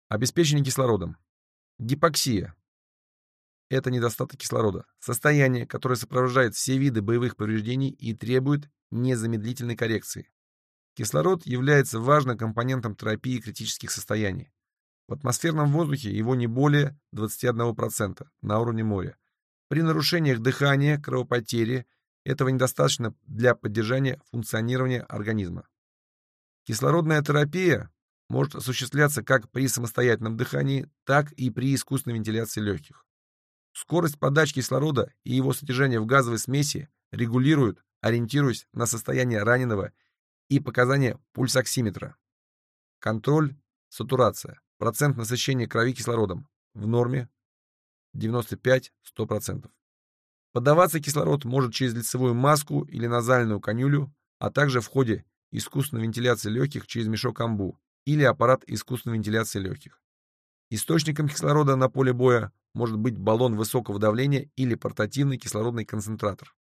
Обеспечение кислородом. Гипоксия. Это недостаток кислорода. Состояние, которое сопровождает все виды боевых повреждений и требует незамедлительной коррекции. Кислород является важным компонентом терапии критических состояний. В атмосферном воздухе его не более 21% на уровне моря. При нарушениях дыхания, кровопотере этого недостаточно для поддержания функционирования организма. Кислородная терапия может осуществляться как при самостоятельном дыхании, так и при искусственной вентиляции легких. Скорость подачи кислорода и его содержание в газовой смеси регулируют, ориентируясь на состояние раненого и показания пульсоксиметра. Контроль, сатурация. Процент насыщения крови кислородом в норме 95-100%. Подаваться кислород может через лицевую маску или назальную канюлю, а также в ходе искусственной вентиляции легких через мешок амбу или аппарат искусственной вентиляции легких. Источником кислорода на поле боя может быть баллон высокого давления или портативный кислородный концентратор.